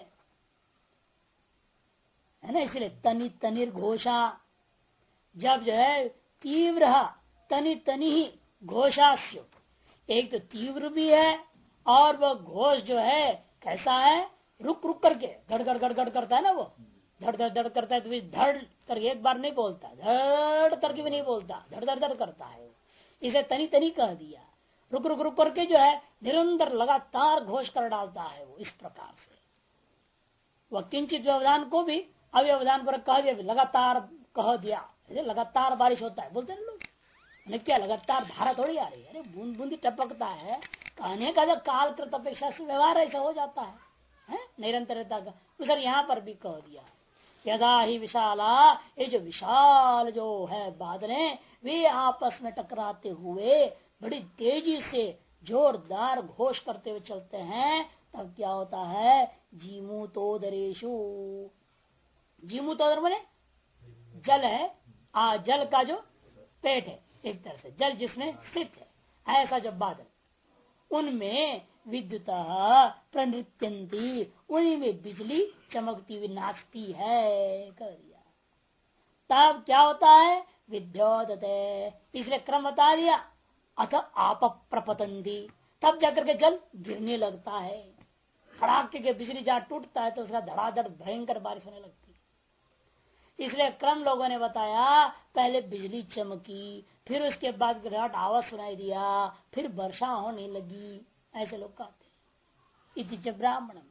ना, इसलिए तनिर घोषा, जब जो है तीव्र तनि घोषास्यो, एक तो तीव्र भी है और वह घोष जो है कैसा है, रुक रुक करके गड़ गड़ गड़ गड़ करता है ना, वो धड़ धड़ धड़ करता है, तो धड़ करके एक बार नहीं बोलता, धड़ करके भी नहीं बोलता, धड़ धड़ धड़ करता है, इसे तनी तनी कह दिया। रुक रुक रुक करके जो है निरंतर लगातार घोष कर डालता है वो, इस प्रकार से वह किंचित व्यवधान को भी अव्यवधान पर कह दिया, लगातार कह दिया, लगातार बारिश होता है बोलते हैं लोग, क्या लगातार धारा थोड़ी आ रही है, अरे बूंद बूंदी टपकता है, कहने का जो काल कृत अपेक्षा से व्यवहार ऐसा हो जाता है निरंतरता का, उधर यहाँ पर भी कह दिया। यदा ही विशाला, ये जो विशाल जो है बादलें वे आपस में टकराते हुए बड़ी तेजी से जोरदार घोष करते हुए चलते हैं, तब क्या होता है, जीमूतोदरेशु, जीमूतोदर माने जल है, जल का जो पेट है, एक तरह से जल जिसमें स्थित है, ऐसा जब बादल, उनमें विद्युत प्रनृत्यंती, उन्हीं में बिजली चमकती हुई नाचती है, कर दिया। तब क्या होता है, विद्योतते, इसलिए क्रम बता दिया, अथ आप प्रपतंती, तब जाकर के जल गिरने लगता है, खड़ाके के बिजली जहाँ टूटता है तो उसका धड़ाधड़ भयंकर बारिश होने लगती है। इसलिए क्रम लोगों ने बताया, पहले बिजली चमकी, फिर उसके बाद विराट आवाज सुनाई दिया, फिर वर्षा होने लगी, ऐसे लोग कहते हैं। इति ब्राह्मणम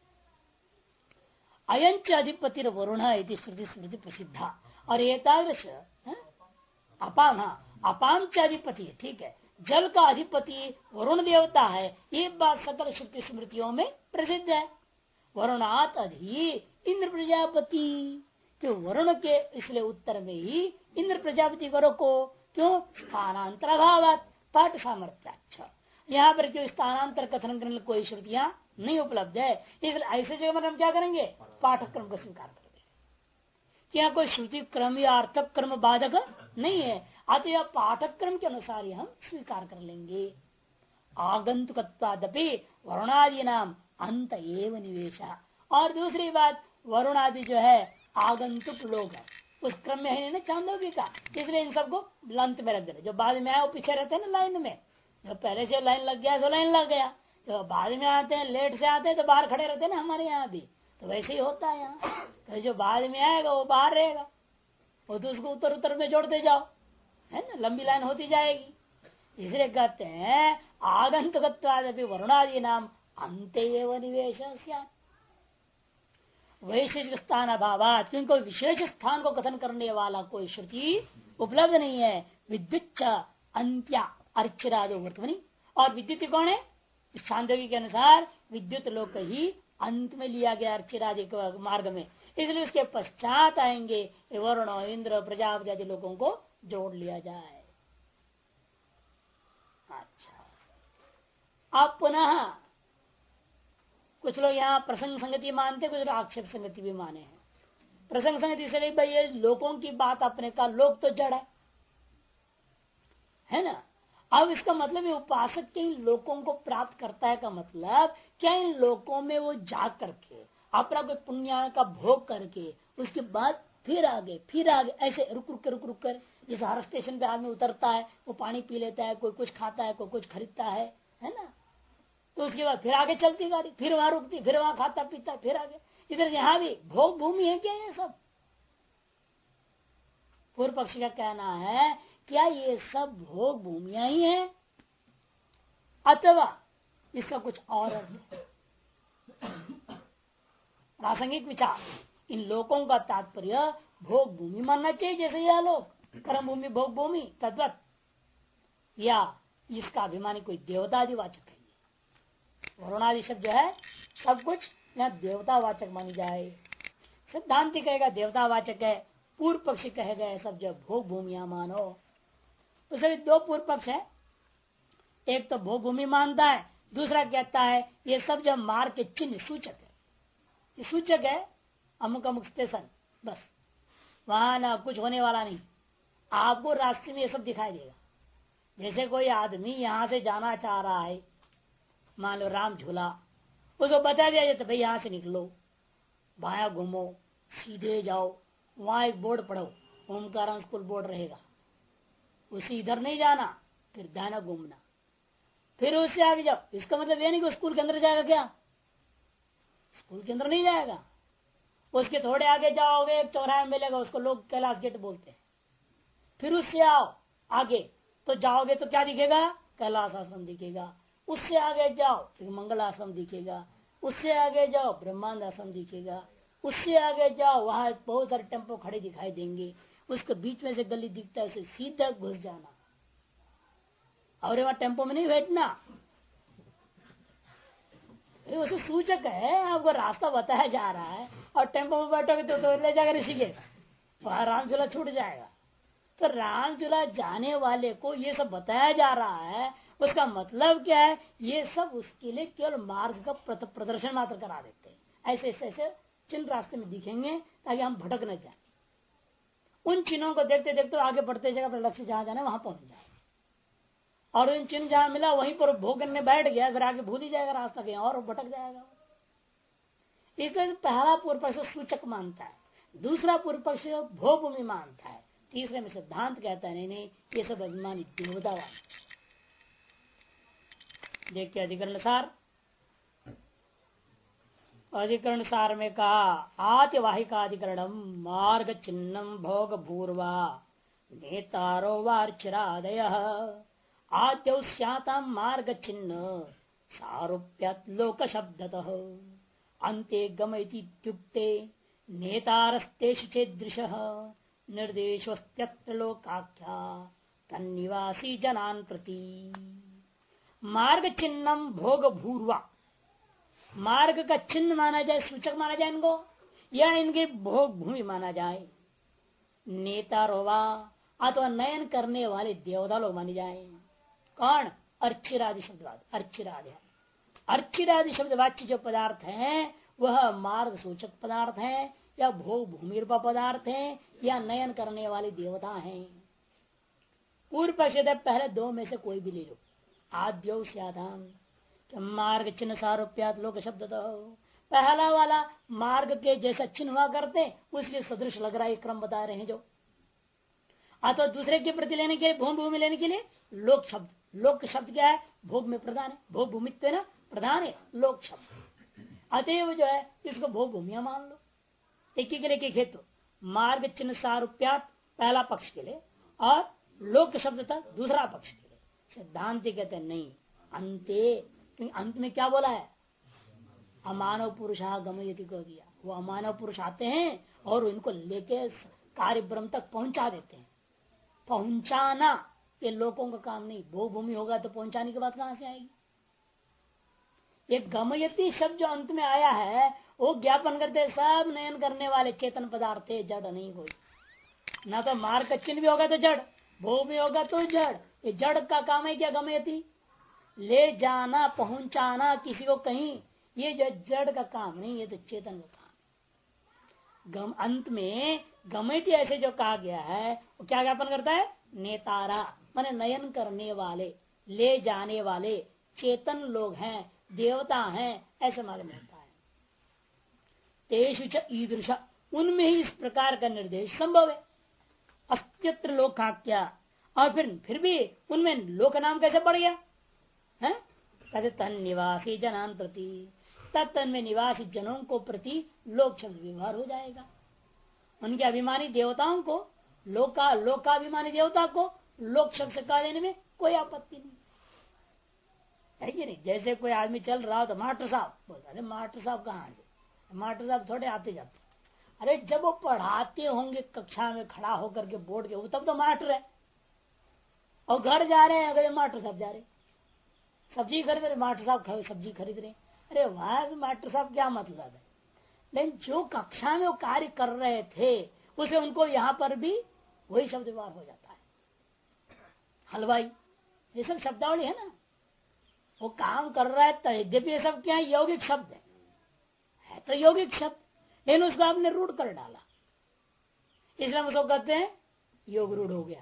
अयंच अधिपति वरुण इति श्रुति स्मृति प्रसिद्धा, और एतादृश अपान, अपान च अधिपति, ठीक है, जल का अधिपति वरुण देवता है, ये बात सकल श्रुति स्मृतियों में प्रसिद्ध है। वरुणात अधि इंद्र प्रजापति, क्यों वरुण के इसलिए उत्तर में ही इंद्र प्रजापति को रोको, क्यों, स्थानांतर अभाव पाठ सामर्थ्य, यहाँ पर क्यों स्थानांतर कथन करने कोई श्रुतियां नहीं उपलब्ध है, इसलिए ऐसे जगह में हम क्या करेंगे, पाठक्रम को स्वीकार कर देंगे, क्या कोई श्रुति क्रम या अर्थक क्रम बाधक नहीं है, अतः पाठक्रम के अनुसार ही हम स्वीकार कर लेंगे। आगंतुकत्वादपि वरुणादि नाम अंत एव निवेश, और दूसरी बात वरुणादि जो है आगंतुक लोग है, उस क्रम में है ना चांदोगी का, इसलिए इन सबको अंत में रख दे, जो बाद में आए वो पीछे रहते हैं ना लाइन में, जो पहले से लाइन लग गया तो लाइन लग गया, जो बाद में आते हैं लेट से आते हैं तो बाहर खड़े रहते हैं ना हमारे यहाँ भी, तो वैसे ही होता है यहाँ, तो जो बाद में आएगा वो बाहर रहेगा, वो तो उसको उत्तर उत्तर में जोड़ते जाओ, है ना, लंबी लाइन होती जाएगी। इसलिए कहते हैं आगंतुकत्वादपि वरुणादि नाम अंत निवेश, वैशेषिक स्थान अभावात, क्योंकि कोई विशेष स्थान को कथन करने वाला कोई श्रुति उपलब्ध नहीं है। विद्युत अंत्या अर्चिरादो वर्तमनी, और विद्युत कौन है? छांदोग्य के अनुसार विद्युत लोक ही अंत में लिया गया अर्चिरादि मार्ग में, इसलिए उसके पश्चात आएंगे वरुण इंद्र प्रजापति आदि लोगों को जोड़ लिया जाए। अच्छा, अब पुनः कुछ लोग यहाँ प्रसंग संगति मानते, कुछ लोग आक्षेप संगति भी माने हैं। प्रसंग संगति से भाई ये लोगों की बात अपने का, लोग तो जड़ है ना। अब इसका मतलब ये उपासक के इन लोगों को प्राप्त करता है का मतलब क्या, इन लोगों में वो जा करके अपना कोई पुण्य का भोग करके उसके बाद फिर आगे ऐसे रुक कर जैसे हर स्टेशन पे आदमी उतरता है, वो पानी पी लेता है, कोई कुछ खाता है, कोई कुछ खरीदता है ना, तो उसके बाद फिर आगे चलती गाड़ी, फिर वहां रुकती, फिर वहां खाता पीता, फिर आगे। इधर यहाँ भी भोग भूमि है क्या ये सब? पूर्व पक्षी का कहना है क्या ये सब भोग भूमिया ही है अथवा इसका कुछ और अर्थ है? प्रासंगिक विचार, इन लोकों का तात्पर्य भोग भूमि मानना चाहिए, जैसे यह लोग कर्म भूमि भोग भूमि तद्वत, या इसका अभिमानी कोई देवतादिवाचक है। वरुणादि शब्द जो है सब कुछ यहाँ देवतावाचक मानी जाए। सिद्धांति कहेगा देवतावाचक है, पूर्व पक्षी कहेगा सब जो भोग भूमिया मानो। उसमें दो पूर्व पक्ष है, एक तो भोग भूमि मानता है, दूसरा कहता है ये सब जो मार्ग के चिन्ह सूचक है, ये सूचक है अमुक अमुक स्टेशन, बस वहां ना कुछ होने वाला नहीं, आपको रास्ते में ये सब दिखाई देगा। जैसे कोई आदमी यहाँ से जाना चाह रहा है, मान लो राम झूला, उसको बता दिया जाए तो भाई यहाँ से निकलो, बाया घूमो, सीधे जाओ, वहां एक बोर्ड पढ़ो, ओमकाराम स्कूल बोर्ड रहेगा, उसी इधर नहीं जाना, फिर दाना घूमना, फिर उससे आगे जाओ। इसका मतलब ये नहीं कि स्कूल के अंदर जाएगा, क्या स्कूल के अंदर नहीं जाएगा, उसके थोड़े आगे जाओगे एक चौराहा मिलेगा, उसको लोग कैलाश गेट बोलते हैं। फिर उससे आओ आगे तो जाओगे तो क्या दिखेगा? कैलाश आश्रम दिखेगा। उससे आगे जाओ फिर मंगल आश्रम दिखेगा, उससे आगे जाओ ब्रह्मांड आश्रम दिखेगा, उससे आगे जाओ वहां बहुत सारे टेम्पो खड़े दिखाई देंगे, उसके बीच में से गली दिखता है, उसे सीधा घुस जाना और वहां टेम्पो में नहीं बैठना। उसे सूचक है, आपको रास्ता बताया जा रहा है, और टेम्पो में बैठोगे तो ले जाकर ऋषिकेश, वहां राम झूला छूट जाएगा। तो राम झूला जाने वाले को ये सब बताया जा रहा है, उसका मतलब क्या है? ये सब उसके लिए केवल मार्ग का प्रदर्शन मात्र करा देते हैं। ऐसे ऐसे चिन्ह रास्ते में दिखेंगे ताकि हम भटक न जाए। उन चिन्हों को देखते देखते आगे बढ़ते जाएगा, अपने लक्ष्य जहां जाना है वहां पहुंच जाए। और उन चिन्ह जहां मिला वहीं पर भोग करने बैठ गया, फिर आगे भूल ही जाएगा रास्ता, कहीं और भटक जाएगा। इसलिए पहला पूर्व पक्ष सूचक मानता है, दूसरा पूर्व पक्ष भोग भूमि मानता है, तीसरे में सिद्धांत कहता है नहीं ये सब अभिमानी देवतावाद। देखिए अधिकरण सार, अधिकरण सार में कहा आतिवाहिकाधिकरणम मार्ग चिन्हम भोग भूर्वा नेतारो वार्चिरादय आद्यौ स्यातां मार्ग चिन्ह सारूप्यत लोक शब्दतः अन्ते गमयतीत्युक्ते नेतारस्तेषु चेदृशः निर्देशोस्त्यत्र लोकाख्या तन्निवासी जनान प्रति। मार्ग चिन्हम भोग भूर्वा, मार्ग का चिन्ह माना जाए, सूचक माना जाए इनको, या इनके भोग भूमि माना जाए। नेता रोवा अथवा नयन करने वाले देवता लोग माने जाए। कौन? अर्चिरादि शब्दवाद, अर्चिरादि शब्द वाच्य जो पदार्थ हैं वह मार्ग सूचक पदार्थ हैं, या भोग भूमि रूपा पदार्थ हैं, या नयन करने वाले देवता हैं। पूर्व पक्ष पहले दो में से कोई भी ले लो। आद्यो स्यादाम मार्ग चिन्ह सारूप्यात लोक शब्द, तो पहला वाला मार्ग के जैसा चिन्ह हुआ करते उसलिए सदृश लग रहा है, क्रम बता रहे हैं जो। अथवा दूसरे के प्रति लेने के लिए, भूमि भूमि लेने के लिए लोक शब्द, लोक शब्द क्या है? भोग में प्रधान है, भोग भूमित्व ना प्रधान है लोक शब्द। अतएव जो है इसको भोग भूमिया मान लो। एक के लिए एक हेतु, मार्ग चिन्ह सारूप्यात पहला पक्ष के लिए और लोक शब्द था दूसरा पक्ष के लिए। सिद्धांति कहते हैं नहीं, अंते, क्योंकि अंत में क्या बोला है, अमानव पुरुष गमयति को दिया। वो अमानव पुरुष आते हैं और इनको लेके कार्य ब्रह्म तक पहुंचा देते हैं। पहुंचाना ये लोगों का काम नहीं, भोग भूमि होगा तो पहुंचाने की बात कहां से आएगी। ये गमयति शब्द जो अंत में आया है वो ज्ञापन करते सब नयन करने वाले चेतन पदार्थ थे, जड़ नहीं कोई। ना तो मार्ग का चिन्ह भी होगा तो जड़, भोग भी होगा तो जड़। ये जड़ का काम है क्या गमयति, ले जाना पहुंचाना किसी को कहीं, ये जो जड़ का काम नहीं, ये तो चेतन का काम। अंत में गमयति ऐसे जो कहा गया है वो क्या ज्ञापन करता है, नेतारा माने नयन करने वाले, ले जाने वाले चेतन लोग हैं, देवता हैं, ऐसे मालूम होता है। तेषु च ईदृश, उनमें ही इस प्रकार का निर्देश संभव है। अस्तित्र लोकाख्या, और फिर भी उनमें लोक नाम कैसे पड़ गया है, कहते तन निवासी जनान प्रति, तत्न में निवासी जनों को प्रति लोक शब्द व्यवहार हो जाएगा। उनके अभिमानी देवताओं को लोकाभिमानी देवता को लोक शब्द से कह देने में कोई आपत्ति नहीं है कि नहीं। जैसे कोई आदमी चल रहा हो तो मास्टर साहब बोलता, अरे मास्टर साहब कहाँ से, मास्टर साहब थोड़े आते जाते। अरे जब वो पढ़ाते होंगे कक्षा में खड़ा होकर के बोर्ड के, तब तो मास्टर है। और घर जा रहे हैं अगर मास्टर साहब जा रहे, सब्जी खरीद रहे मास्टर साहब सब्जी खरीद रहे, अरे वहां मास्टर साहब क्या मतलब है। लेकिन जो कक्षा में वो कार्य कर रहे थे उसे उनको यहाँ पर भी वही शब्द व्यवहार हो जाता है। हलवाई ये सब शब्दावली है ना, वो काम कर रहा है तो यद्यपि ये सब क्या है, यौगिक शब्द है तो यौगिक शब्द, लेकिन उसको आपने रूढ़ कर डाला, इसलिए उसको कहते हैं योग रूढ़ हो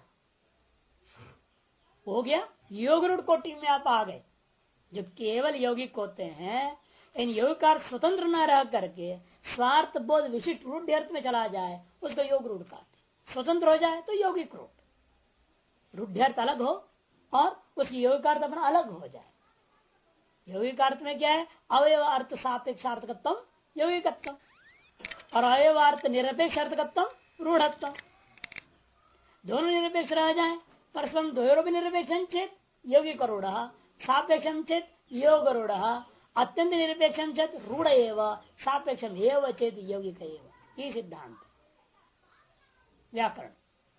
गया योग रूढ़ कोटि में आप आ गए। जो केवल यौगिक होते हैं, इन यौगिकार स्वतंत्र न रह करके स्वार्थ बोध विशिष्ट रूढ़ अर्थ में चला जाए उसको योग रूढ़ कहते। स्वतंत्र हो जाए तो यौगिक रूढ़ अर्थ अलग हो और उसकी यौगिकार्थ अपना अलग हो जाए। यौगिक अर्थ में क्या है, अवयव अर्थ सापेक्षार्थकत्व यौगिकत्व, और अवयवार्थ निरपेक्ष अर्थकत्व रूढ़त्व। दोनों निरपेक्ष रह जाए, परस्पर द्वयोरपि निरपेक्षं चेत यौगिक रूढ़, सापेक्षं चेत योग रूढ़, अत्यंत निरपेक्षं चेत रूढ़ एव, सापेक्षम एव चेत यौगिक एव। ये सिद्धांत व्याकरण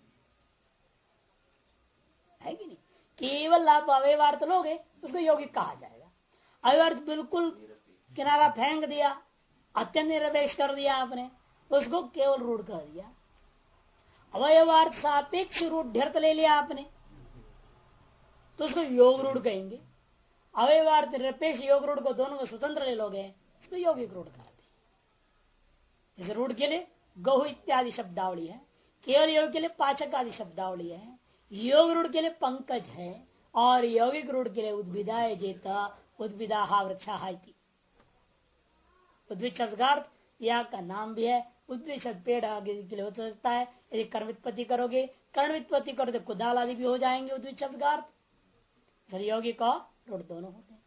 है कि नहीं। केवल आप अवयवार्थ लोगे उसको यौगिक कहा जाएगा। अवयवार्थ बिल्कुल किनारा फेंक दिया, अत्यंत निरपेक्ष कर दिया आपने, उसको केवल रूढ़ कर दिया। अवयवार्थ सापेक्ष रूढ़ ले लिया आपने तो उसको योग रूढ़ कहेंगे। अवयवार्थ निरपेक्ष योग रूढ़ को दोनों को स्वतंत्र ले लोगे उसको यौगिक रूढ़ कहते। इस रूढ़ के लिए गहु इत्यादि शब्दावली है, केवल योग के लिए पाचक आदि शब्दावली है, योग रूढ़ के लिए पंकज है, और यौगिक रूढ़ के लिए उद्भिदाय जेता उद्भिदा वृक्षा। उद्भिद शब्द का अर्थ या का नाम भी है, उद्भिद शब्द पेड़ आगे के लिए हो सकता है। यदि कर्मवित्पत्ति करोगे, कर्मवित्पत्ति करो तो कुदाल आदि भी हो जाएंगे उद्भिद शब्द का अर्थ। यौगिक और रूढ़ दोनों होते हैं,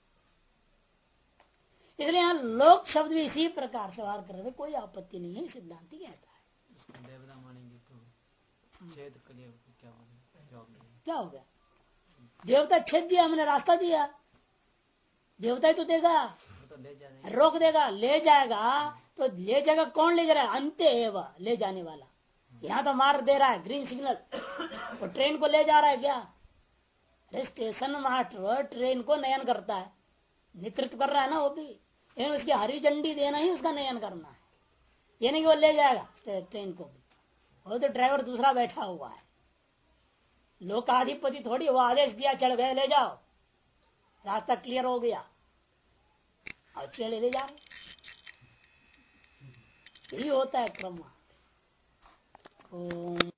इसलिए यहाँ लोक शब्द भी इसी प्रकार से व्यवहार कर रहे, कोई आपत्ति नहीं है, सिद्धांति कहता है। देवता मानेंगे तो छेद क्या हो गया, देवता छेद दिया, हमने रास्ता दिया, देवता ही तो देगा, तो रोक देगा, ले जाएगा तो ले जाएगा, कौन ले जा रहा है, अंत्य एवं ले जाने वाला। यहाँ तो मार्ग दे रहा है ग्रीन सिग्नल, तो ट्रेन को ले जा रहा है क्या, स्टेशन मास्टर ट्रेन को नयन करता है, नेतृत्व कर रहा है ना वो भी, लेकिन उसकी हरी झंडी देना ही उसका नयन करना है, ये नहीं कि वो ले जाएगा ट्रेन को भी, वो तो ड्राइवर दूसरा बैठा हुआ है। लोकाधिपति थोड़ी, वो आदेश दिया चढ़ गए ले जाओ, रास्ता क्लियर हो गया और चले ले जा रहे, यही होता है क्रम।